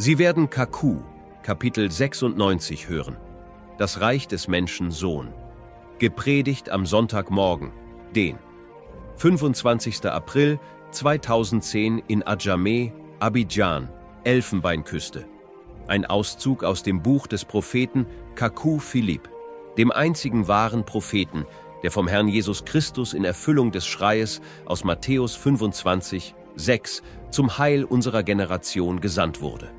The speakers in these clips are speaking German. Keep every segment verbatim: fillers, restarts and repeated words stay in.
Sie werden Kaku, Kapitel sechsundneunzig hören. Das Reich des Menschen Sohn. Gepredigt am Sonntagmorgen, den fünfundzwanzigsten April zweitausendzehn in Adjamé, Abidjan, Elfenbeinküste. Ein Auszug aus dem Buch des Propheten Kaku Philipp, dem einzigen wahren Propheten, der vom Herrn Jesus Christus in Erfüllung des Schreies aus Matthäus fünfundzwanzig, sechs zum Heil unserer Generation gesandt wurde.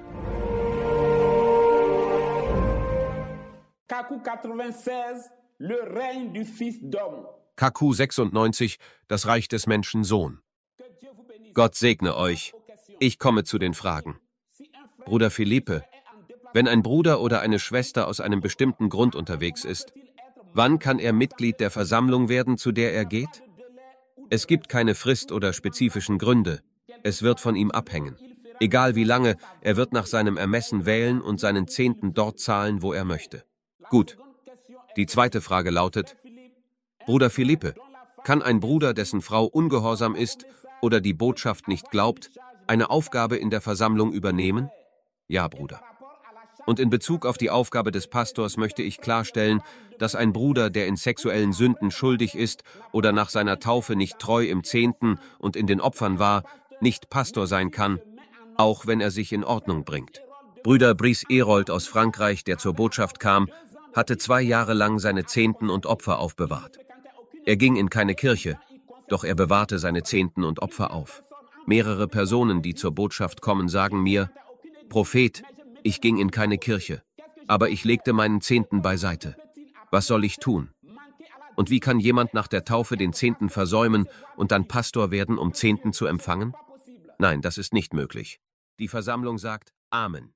Kaku sechsundneunzig, das Reich des Menschen Sohn. Gott segne euch. Ich komme zu den Fragen. Bruder Philippe, wenn ein Bruder oder eine Schwester aus einem bestimmten Grund unterwegs ist, wann kann er Mitglied der Versammlung werden, zu der er geht? Es gibt keine Frist oder spezifischen Gründe. Es wird von ihm abhängen. Egal wie lange, er wird nach seinem Ermessen wählen und seinen Zehnten dort zahlen, wo er möchte. Gut. Die zweite Frage lautet: Bruder Philippe, kann ein Bruder, dessen Frau ungehorsam ist oder die Botschaft nicht glaubt, eine Aufgabe in der Versammlung übernehmen? Ja, Bruder. Und in Bezug auf die Aufgabe des Pastors möchte ich klarstellen, dass ein Bruder, der in sexuellen Sünden schuldig ist oder nach seiner Taufe nicht treu im Zehnten und in den Opfern war, nicht Pastor sein kann, auch wenn er sich in Ordnung bringt. Bruder Brice Herold aus Frankreich, der zur Botschaft kam, hatte zwei Jahre lang seine Zehnten und Opfer aufbewahrt. Er ging in keine Kirche, doch er bewahrte seine Zehnten und Opfer auf. Mehrere Personen, die zur Botschaft kommen, sagen mir: Prophet, ich ging in keine Kirche, aber ich legte meinen Zehnten beiseite. Was soll ich tun? Und wie kann jemand nach der Taufe den Zehnten versäumen und dann Pastor werden, um Zehnten zu empfangen? Nein, das ist nicht möglich. Die Versammlung sagt Amen.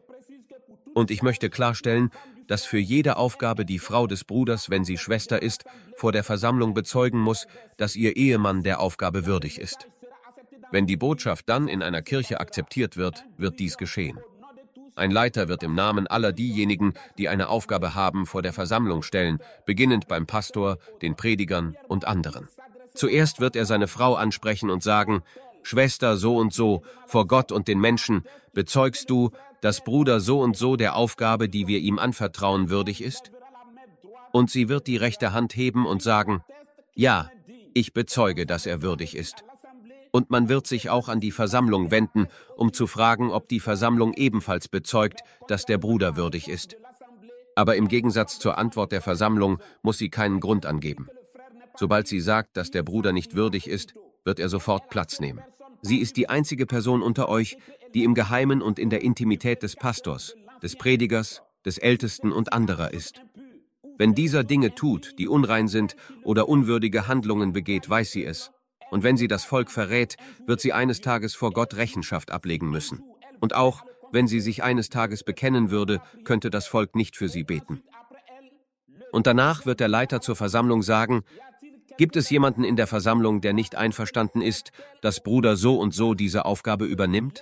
Und ich möchte klarstellen, dass für jede Aufgabe die Frau des Bruders, wenn sie Schwester ist, vor der Versammlung bezeugen muss, dass ihr Ehemann der Aufgabe würdig ist. Wenn die Botschaft dann in einer Kirche akzeptiert wird, wird dies geschehen. Ein Leiter wird im Namen aller diejenigen, die eine Aufgabe haben, vor der Versammlung stellen, beginnend beim Pastor, den Predigern und anderen. Zuerst wird er seine Frau ansprechen und sagen: Schwester so und so, vor Gott und den Menschen, bezeugst du, dass Bruder so und so der Aufgabe, die wir ihm anvertrauen, würdig ist? Und sie wird die rechte Hand heben und sagen: Ja, ich bezeuge, dass er würdig ist. Und man wird sich auch an die Versammlung wenden, um zu fragen, ob die Versammlung ebenfalls bezeugt, dass der Bruder würdig ist. Aber im Gegensatz zur Antwort der Versammlung muss sie keinen Grund angeben. Sobald sie sagt, dass der Bruder nicht würdig ist, wird er sofort Platz nehmen. Sie ist die einzige Person unter euch, die im Geheimen und in der Intimität des Pastors, des Predigers, des Ältesten und anderer ist. Wenn dieser Dinge tut, die unrein sind oder unwürdige Handlungen begeht, weiß sie es. Und wenn sie das Volk verrät, wird sie eines Tages vor Gott Rechenschaft ablegen müssen. Und auch, wenn sie sich eines Tages bekennen würde, könnte das Volk nicht für sie beten. Und danach wird der Leiter zur Versammlung sagen: Gibt es jemanden in der Versammlung, der nicht einverstanden ist, dass Bruder so und so diese Aufgabe übernimmt?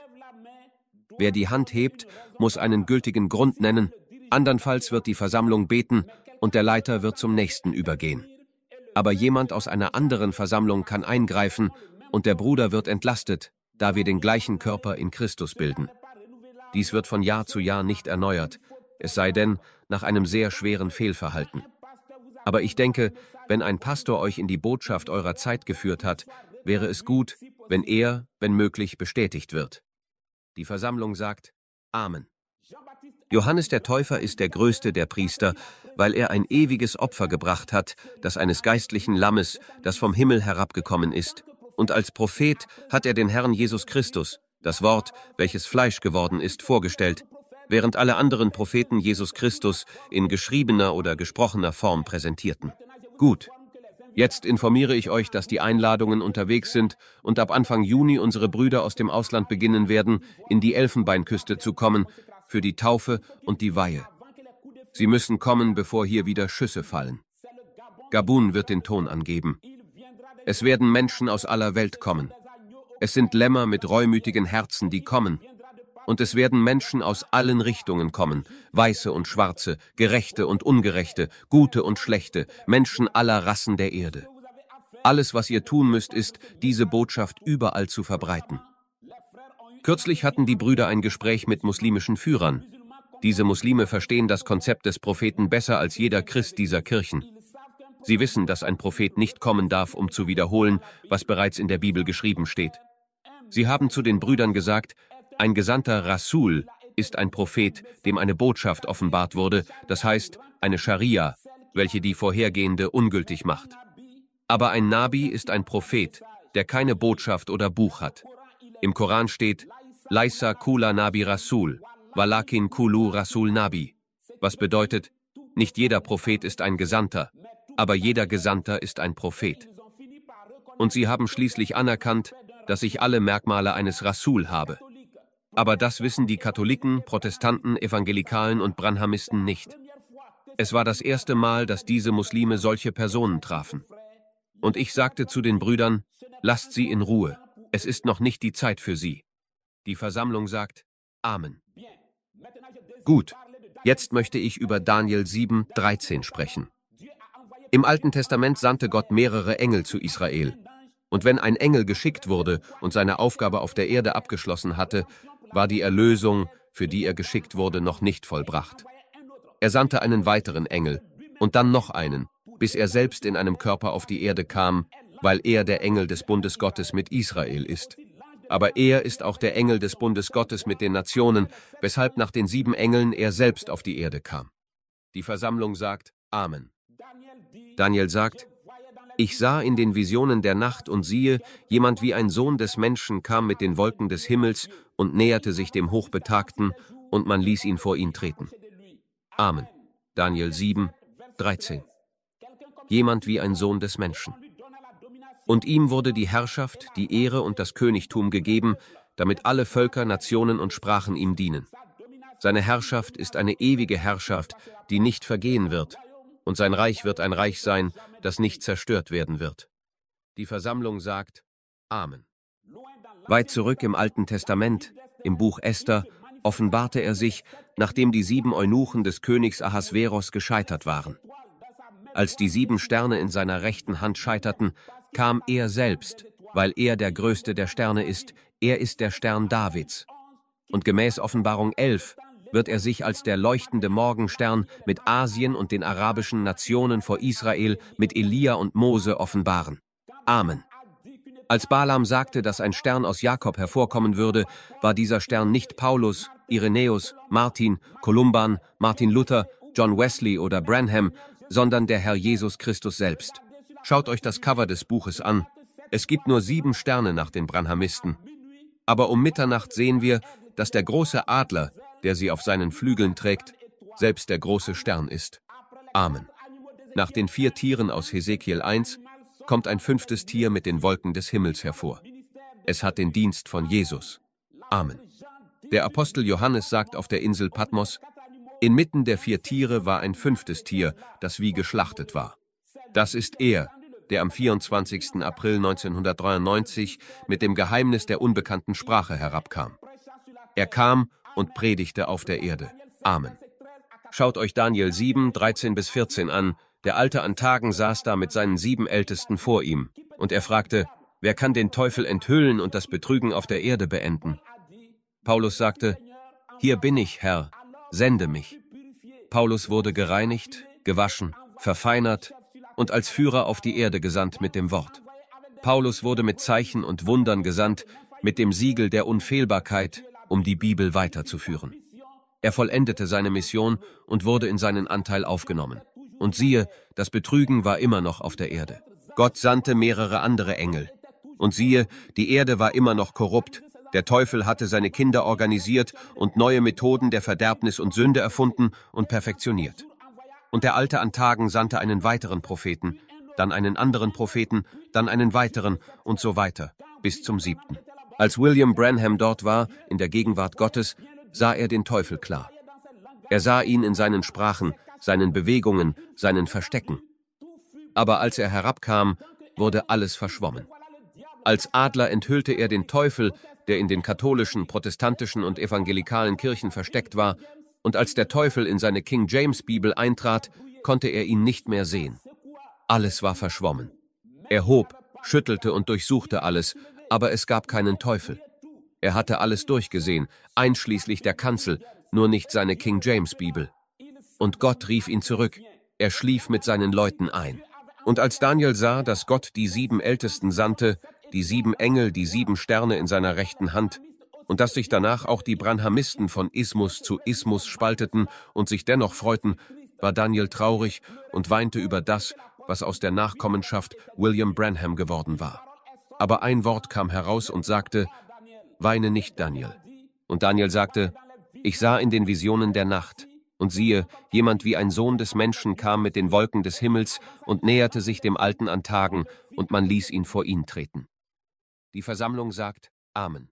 Wer die Hand hebt, muss einen gültigen Grund nennen, andernfalls wird die Versammlung beten und der Leiter wird zum nächsten übergehen. Aber jemand aus einer anderen Versammlung kann eingreifen und der Bruder wird entlastet, da wir den gleichen Körper in Christus bilden. Dies wird von Jahr zu Jahr nicht erneuert, es sei denn nach einem sehr schweren Fehlverhalten. Aber ich denke, wenn ein Pastor euch in die Botschaft eurer Zeit geführt hat, wäre es gut, wenn er, wenn möglich, bestätigt wird. Die Versammlung sagt Amen. Johannes der Täufer ist der größte der Priester, weil er ein ewiges Opfer gebracht hat, das eines geistlichen Lammes, das vom Himmel herabgekommen ist. Und als Prophet hat er den Herrn Jesus Christus, das Wort, welches Fleisch geworden ist, vorgestellt, während alle anderen Propheten Jesus Christus in geschriebener oder gesprochener Form präsentierten. Gut. Jetzt informiere ich euch, dass die Einladungen unterwegs sind und ab Anfang Juni unsere Brüder aus dem Ausland beginnen werden, in die Elfenbeinküste zu kommen, für die Taufe und die Weihe. Sie müssen kommen, bevor hier wieder Schüsse fallen. Gabun wird den Ton angeben. Es werden Menschen aus aller Welt kommen. Es sind Lämmer mit reumütigen Herzen, die kommen. Und es werden Menschen aus allen Richtungen kommen, Weiße und Schwarze, Gerechte und Ungerechte, Gute und Schlechte, Menschen aller Rassen der Erde. Alles, was ihr tun müsst, ist, diese Botschaft überall zu verbreiten. Kürzlich hatten die Brüder ein Gespräch mit muslimischen Führern. Diese Muslime verstehen das Konzept des Propheten besser als jeder Christ dieser Kirchen. Sie wissen, dass ein Prophet nicht kommen darf, um zu wiederholen, was bereits in der Bibel geschrieben steht. Sie haben zu den Brüdern gesagt, ein gesandter Rasul ist ein Prophet, dem eine Botschaft offenbart wurde, das heißt eine Scharia, welche die vorhergehende ungültig macht. Aber ein Nabi ist ein Prophet, der keine Botschaft oder Buch hat. Im Koran steht, Laisa kula Nabi Rasul, walakin kulu Rasul Nabi, was bedeutet, nicht jeder Prophet ist ein Gesandter, aber jeder Gesandter ist ein Prophet. Und sie haben schließlich anerkannt, dass ich alle Merkmale eines Rasul habe. Aber das wissen die Katholiken, Protestanten, Evangelikalen und Branhamisten nicht. Es war das erste Mal, dass diese Muslime solche Personen trafen. Und ich sagte zu den Brüdern, lasst sie in Ruhe, es ist noch nicht die Zeit für sie. Die Versammlung sagt, Amen. Gut, jetzt möchte ich über Daniel sieben, dreizehn sprechen. Im Alten Testament sandte Gott mehrere Engel zu Israel. Und wenn ein Engel geschickt wurde und seine Aufgabe auf der Erde abgeschlossen hatte, war die Erlösung, für die er geschickt wurde, noch nicht vollbracht. Er sandte einen weiteren Engel und dann noch einen, bis er selbst in einem Körper auf die Erde kam, weil er der Engel des Bundes Gottes mit Israel ist. Aber er ist auch der Engel des Bundes Gottes mit den Nationen, weshalb nach den sieben Engeln er selbst auf die Erde kam. Die Versammlung sagt Amen. Daniel sagt, ich sah in den Visionen der Nacht und siehe, jemand wie ein Sohn des Menschen kam mit den Wolken des Himmels und näherte sich dem Hochbetagten, und man ließ ihn vor ihn treten. Amen. Daniel sieben, dreizehn. Jemand wie ein Sohn des Menschen. Und ihm wurde die Herrschaft, die Ehre und das Königtum gegeben, damit alle Völker, Nationen und Sprachen ihm dienen. Seine Herrschaft ist eine ewige Herrschaft, die nicht vergehen wird, und sein Reich wird ein Reich sein, das nicht zerstört werden wird. Die Versammlung sagt Amen. Weit zurück im Alten Testament, im Buch Esther, offenbarte er sich, nachdem die sieben Eunuchen des Königs Ahasveros gescheitert waren. Als die sieben Sterne in seiner rechten Hand scheiterten, kam er selbst, weil er der größte der Sterne ist, er ist der Stern Davids. Und gemäß Offenbarung elf wird er sich als der leuchtende Morgenstern mit Asien und den arabischen Nationen vor Israel mit Elia und Mose offenbaren. Amen. Als Balaam sagte, dass ein Stern aus Jakob hervorkommen würde, war dieser Stern nicht Paulus, Irenäus, Martin, Columban, Martin Luther, John Wesley oder Branham, sondern der Herr Jesus Christus selbst. Schaut euch das Cover des Buches an. Es gibt nur sieben Sterne nach den Branhamisten. Aber um Mitternacht sehen wir, dass der große Adler, der sie auf seinen Flügeln trägt, selbst der große Stern ist. Amen. Nach den vier Tieren aus Hesekiel eins kommt ein fünftes Tier mit den Wolken des Himmels hervor. Es hat den Dienst von Jesus. Amen. Der Apostel Johannes sagt auf der Insel Patmos, inmitten der vier Tiere war ein fünftes Tier, das wie geschlachtet war. Das ist er, der am vierundzwanzigsten April neunzehnhundertdreiundneunzig mit dem Geheimnis der unbekannten Sprache herabkam. Er kam und predigte auf der Erde. Amen. Schaut euch Daniel sieben, dreizehn bis vierzehn an. Der Alte an Tagen saß da mit seinen sieben Ältesten vor ihm. Und er fragte, wer kann den Teufel enthüllen und das Betrügen auf der Erde beenden? Paulus sagte, hier bin ich, Herr, sende mich. Paulus wurde gereinigt, gewaschen, verfeinert und als Führer auf die Erde gesandt mit dem Wort. Paulus wurde mit Zeichen und Wundern gesandt, mit dem Siegel der Unfehlbarkeit, um die Bibel weiterzuführen. Er vollendete seine Mission und wurde in seinen Anteil aufgenommen. Und siehe, das Betrügen war immer noch auf der Erde. Gott sandte mehrere andere Engel. Und siehe, die Erde war immer noch korrupt. Der Teufel hatte seine Kinder organisiert und neue Methoden der Verderbnis und Sünde erfunden und perfektioniert. Und der Alte an Tagen sandte einen weiteren Propheten, dann einen anderen Propheten, dann einen weiteren und so weiter, bis zum siebten. Als William Branham dort war, in der Gegenwart Gottes, sah er den Teufel klar. Er sah ihn in seinen Sprachen, seinen Bewegungen, seinen Verstecken. Aber als er herabkam, wurde alles verschwommen. Als Adler enthüllte er den Teufel, der in den katholischen, protestantischen und evangelikalen Kirchen versteckt war, und als der Teufel in seine King James Bibel eintrat, konnte er ihn nicht mehr sehen. Alles war verschwommen. Er hob, schüttelte und durchsuchte alles, aber es gab keinen Teufel. Er hatte alles durchgesehen, einschließlich der Kanzel, nur nicht seine King James Bibel. Und Gott rief ihn zurück. Er schlief mit seinen Leuten ein. Und als Daniel sah, dass Gott die sieben Ältesten sandte, die sieben Engel, die sieben Sterne in seiner rechten Hand, und dass sich danach auch die Branhamisten von Ismus zu Ismus spalteten und sich dennoch freuten, war Daniel traurig und weinte über das, was aus der Nachkommenschaft William Branham geworden war. Aber ein Wort kam heraus und sagte: Weine nicht, Daniel. Und Daniel sagte: Ich sah in den Visionen der Nacht, und siehe, jemand wie ein Sohn des Menschen kam mit den Wolken des Himmels und näherte sich dem Alten an Tagen, und man ließ ihn vor ihn treten. Die Versammlung sagt Amen.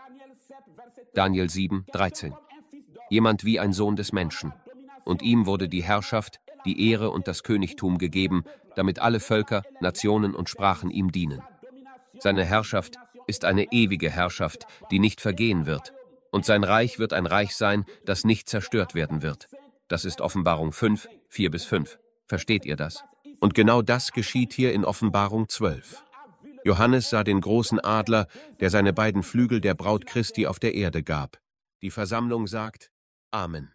Daniel sieben, dreizehn. Jemand wie ein Sohn des Menschen. Und ihm wurde die Herrschaft, die Ehre und das Königtum gegeben, damit alle Völker, Nationen und Sprachen ihm dienen. Seine Herrschaft ist eine ewige Herrschaft, die nicht vergehen wird. Und sein Reich wird ein Reich sein, das nicht zerstört werden wird. Das ist Offenbarung fünf, vier bis fünf. Versteht ihr das? Und genau das geschieht hier in Offenbarung zwölf. Johannes sah den großen Adler, der seine beiden Flügel der Braut Christi auf der Erde gab. Die Versammlung sagt Amen.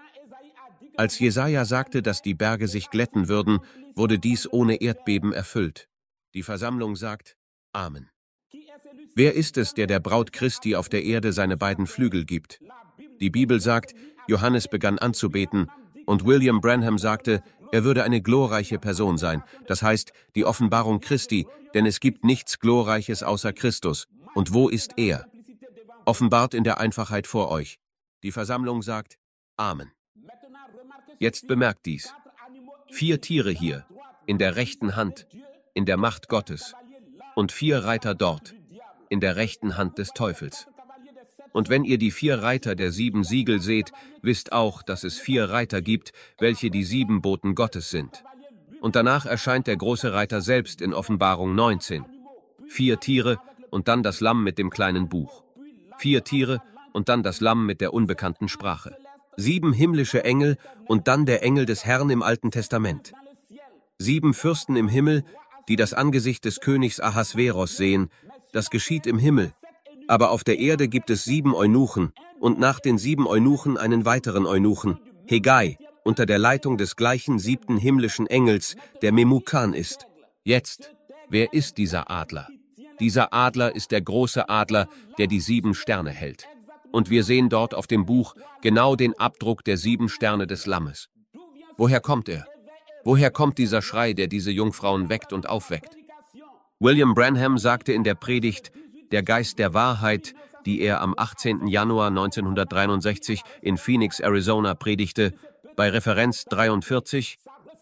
Als Jesaja sagte, dass die Berge sich glätten würden, wurde dies ohne Erdbeben erfüllt. Die Versammlung sagt Amen. Wer ist es, der der Braut Christi auf der Erde seine beiden Flügel gibt? Die Bibel sagt, Johannes begann anzubeten, und William Branham sagte, er würde eine glorreiche Person sein, das heißt, die Offenbarung Christi, denn es gibt nichts Glorreiches außer Christus. Und wo ist er? Offenbart in der Einfachheit vor euch. Die Versammlung sagt Amen. Jetzt bemerkt dies. Vier Tiere hier, in der rechten Hand, in der Macht Gottes, und vier Reiter dort, in der rechten Hand des Teufels. Und wenn ihr die vier Reiter der sieben Siegel seht, wisst auch, dass es vier Reiter gibt, welche die sieben Boten Gottes sind. Und danach erscheint der große Reiter selbst in Offenbarung neunzehn. Vier Tiere und dann das Lamm mit dem kleinen Buch. Vier Tiere und dann das Lamm mit der unbekannten Sprache. Sieben himmlische Engel und dann der Engel des Herrn im Alten Testament. Sieben Fürsten im Himmel, die das Angesicht des Königs Ahasveros sehen. Das geschieht im Himmel. Aber auf der Erde gibt es sieben Eunuchen und nach den sieben Eunuchen einen weiteren Eunuchen, Hegai, unter der Leitung des gleichen siebten himmlischen Engels, der Memukan ist. Jetzt, wer ist dieser Adler? Dieser Adler ist der große Adler, der die sieben Sterne hält. Und wir sehen dort auf dem Buch genau den Abdruck der sieben Sterne des Lammes. Woher kommt er? Woher kommt dieser Schrei, der diese Jungfrauen weckt und aufweckt? William Branham sagte in der Predigt, der Geist der Wahrheit, die er am achtzehnten Januar neunzehnhundertdreiundsechzig in Phoenix, Arizona predigte, bei Referenz dreiundvierzig,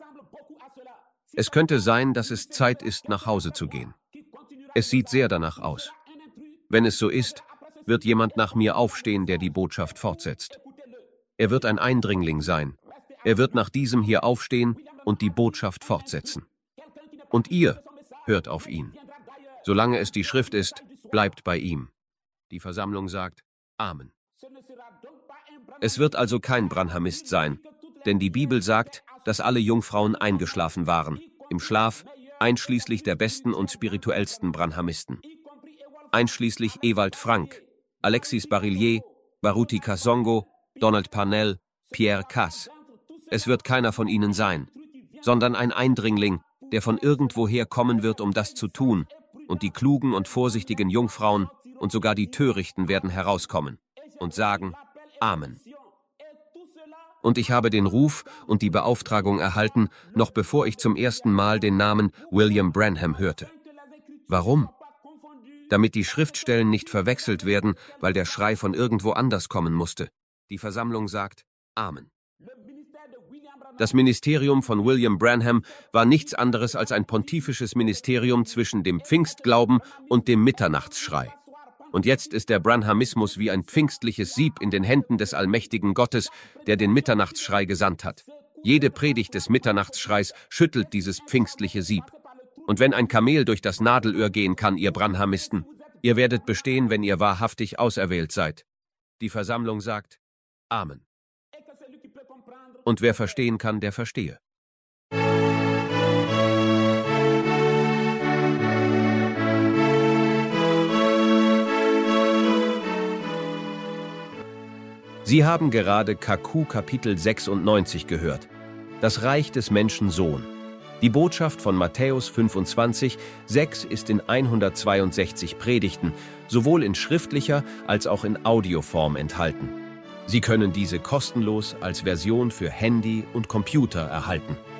es könnte sein, dass es Zeit ist, nach Hause zu gehen. Es sieht sehr danach aus. Wenn es so ist, wird jemand nach mir aufstehen, der die Botschaft fortsetzt. Er wird ein Eindringling sein. Er wird nach diesem hier aufstehen und die Botschaft fortsetzen. Und ihr hört auf ihn. Solange es die Schrift ist, bleibt bei ihm. Die Versammlung sagt Amen. Es wird also kein Branhamist sein, denn die Bibel sagt, dass alle Jungfrauen eingeschlafen waren, im Schlaf, einschließlich der besten und spirituellsten Branhamisten. Einschließlich Ewald Frank, Alexis Barillier, Baruti Kasongo, Donald Parnell, Pierre Cass. Es wird keiner von ihnen sein, sondern ein Eindringling, der von irgendwoher kommen wird, um das zu tun, und die klugen und vorsichtigen Jungfrauen und sogar die Törichten werden herauskommen und sagen Amen. Und ich habe den Ruf und die Beauftragung erhalten, noch bevor ich zum ersten Mal den Namen William Branham hörte. Warum? Damit die Schriftstellen nicht verwechselt werden, weil der Schrei von irgendwo anders kommen musste. Die Versammlung sagt Amen. Das Ministerium von William Branham war nichts anderes als ein pontifisches Ministerium zwischen dem Pfingstglauben und dem Mitternachtsschrei. Und jetzt ist der Branhamismus wie ein pfingstliches Sieb in den Händen des allmächtigen Gottes, der den Mitternachtsschrei gesandt hat. Jede Predigt des Mitternachtsschreis schüttelt dieses pfingstliche Sieb. Und wenn ein Kamel durch das Nadelöhr gehen kann, ihr Branhamisten, ihr werdet bestehen, wenn ihr wahrhaftig auserwählt seid. Die Versammlung sagt Amen. Und wer verstehen kann, der verstehe. Sie haben gerade K Q Kapitel sechsundneunzig gehört. Das Reich des Menschen Sohn. Die Botschaft von Matthäus fünfundzwanzig, sechs ist in hundertzweiundsechzig Predigten, sowohl in schriftlicher als auch in Audioform enthalten. Sie können diese kostenlos als Version für Handy und Computer erhalten.